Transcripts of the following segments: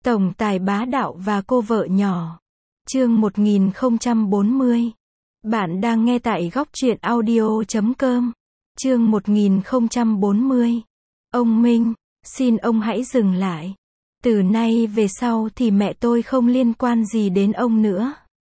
Tổng tài bá đạo và cô vợ nhỏ. Chương 1040. Bạn đang nghe tại góc truyện audio.com. Chương 1040. Ông Minh, xin ông hãy dừng lại. Từ nay về sau thì mẹ tôi không liên quan gì đến ông nữa.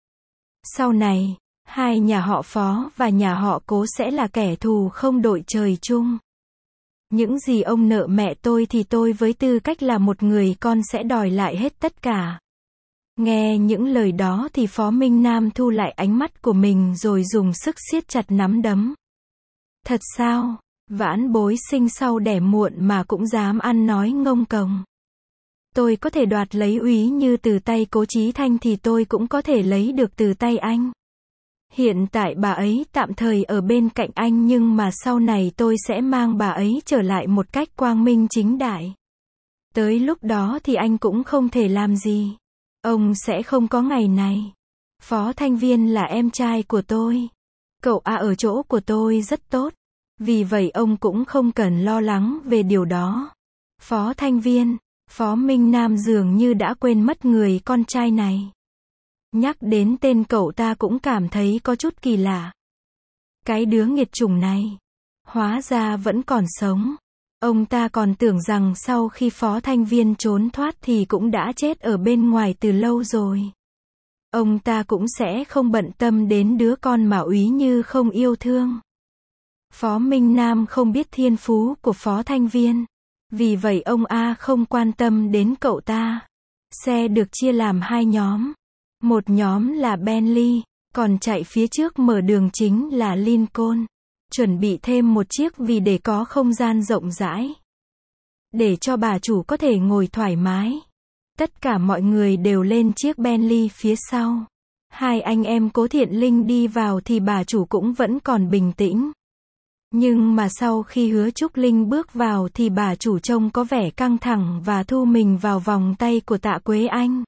Sau này, hai nhà họ Phó và nhà họ Cố sẽ là kẻ thù không đội trời chung. Những gì ông nợ mẹ tôi thì tôi với tư cách là một người con sẽ đòi lại hết tất cả. Nghe những lời đó thì Phó Minh Nam thu lại ánh mắt của mình rồi dùng sức siết chặt nắm đấm. Thật sao? Vãn bối sinh sau đẻ muộn mà cũng dám ăn nói ngông cuồng. Tôi có thể đoạt lấy Úy Như từ tay Cố Chí Thanh thì tôi cũng có thể lấy được từ tay anh. Hiện tại bà ấy tạm thời ở bên cạnh anh nhưng mà sau này tôi sẽ mang bà ấy trở lại một cách quang minh chính đại. Tới lúc đó thì anh cũng không thể làm gì. Ông sẽ không có ngày này. Phó Thanh Viên là em trai của tôi. Cậu ở chỗ của tôi rất tốt. Vì vậy ông cũng không cần lo lắng về điều đó. Phó Thanh Viên, Phó Minh Nam dường như đã quên mất người con trai này. Nhắc đến tên cậu ta cũng cảm thấy có chút kỳ lạ. Cái đứa nghiệt chủng này, hóa ra vẫn còn sống. Ông ta còn tưởng rằng sau khi Phó Thanh Viên trốn thoát thì cũng đã chết ở bên ngoài từ lâu rồi. Ông ta cũng sẽ không bận tâm đến đứa con mà Úy Như không yêu thương. Phó Minh Nam không biết thiên phú của Phó Thanh Viên. Vì vậy ông không quan tâm đến cậu ta. Xe được chia làm hai nhóm. Một nhóm là Bentley, còn chạy phía trước mở đường chính là Lincoln. Chuẩn bị thêm một chiếc vì để có không gian rộng rãi. Để cho bà chủ có thể ngồi thoải mái. Tất cả mọi người đều lên chiếc Bentley phía sau. Hai anh em Cố Thiện Linh đi vào thì bà chủ cũng vẫn còn bình tĩnh. Nhưng mà sau khi Hứa Trúc Linh bước vào thì bà chủ trông có vẻ căng thẳng và thu mình vào vòng tay của Tạ Quế Anh.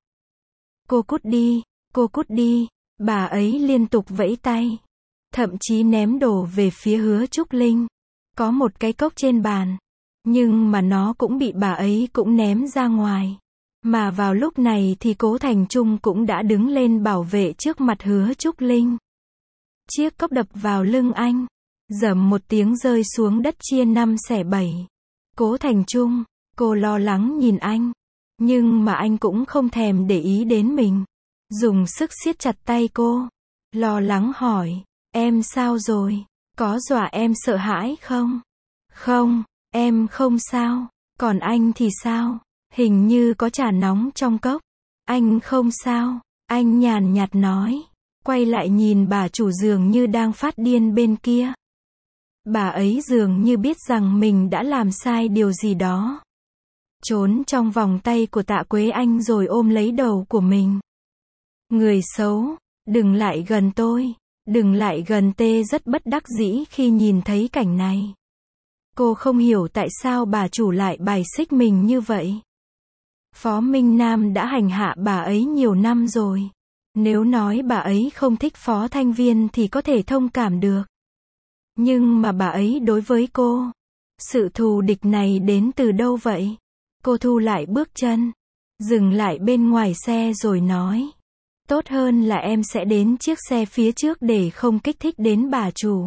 Cô cút đi, bà ấy liên tục vẫy tay. Thậm chí ném đồ về phía Hứa Trúc Linh. Có một cái cốc trên bàn. Nhưng mà nó cũng bị bà ấy cũng ném ra ngoài. Mà vào lúc này thì Cố Thành Trung cũng đã đứng lên bảo vệ trước mặt Hứa Trúc Linh. Chiếc cốc đập vào lưng anh. Rầm một tiếng rơi xuống đất chia 5 xẻ 7. Cố Thành Trung, cô lo lắng nhìn anh. Nhưng mà anh cũng không thèm để ý đến mình. Dùng sức siết chặt tay cô. Lo lắng hỏi, em sao rồi? Có dọa em sợ hãi không? Không, em không sao. Còn anh thì sao? Hình như có trà nóng trong cốc. Anh không sao. Anh nhàn nhạt nói. Quay lại nhìn bà chủ dường như đang phát điên bên kia. Bà ấy dường như biết rằng mình đã làm sai điều gì đó. Trốn trong vòng tay của Tạ Quế Anh rồi ôm lấy đầu của mình. Người xấu, đừng lại gần tôi. Đừng lại gần tê rất bất đắc dĩ khi nhìn thấy cảnh này. Cô không hiểu tại sao bà chủ lại bài xích mình như vậy. Phó Minh Nam đã hành hạ bà ấy nhiều năm rồi. Nếu nói bà ấy không thích Phó Thanh Viên thì có thể thông cảm được. Nhưng mà bà ấy đối với cô, sự thù địch này đến từ đâu vậy? Cô thu lại bước chân, dừng lại bên ngoài xe rồi nói. Tốt hơn là em sẽ đến chiếc xe phía trước để không kích thích đến bà chủ.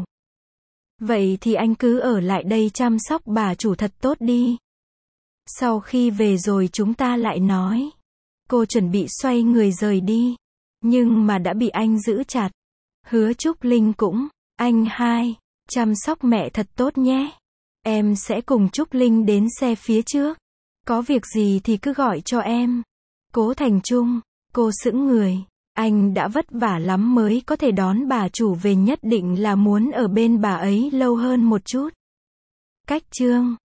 Vậy thì anh cứ ở lại đây chăm sóc bà chủ thật tốt đi. Sau khi về rồi chúng ta lại nói. Cô chuẩn bị xoay người rời đi. Nhưng mà đã bị anh giữ chặt. Hứa Trúc Linh cũng, anh hai, chăm sóc mẹ thật tốt nhé. Em sẽ cùng Trúc Linh đến xe phía trước. Có việc gì thì cứ gọi cho em. Cố Thành Trung, cô sững người. Anh đã vất vả lắm mới có thể đón bà chủ về, nhất định là muốn ở bên bà ấy lâu hơn một chút. Cách chương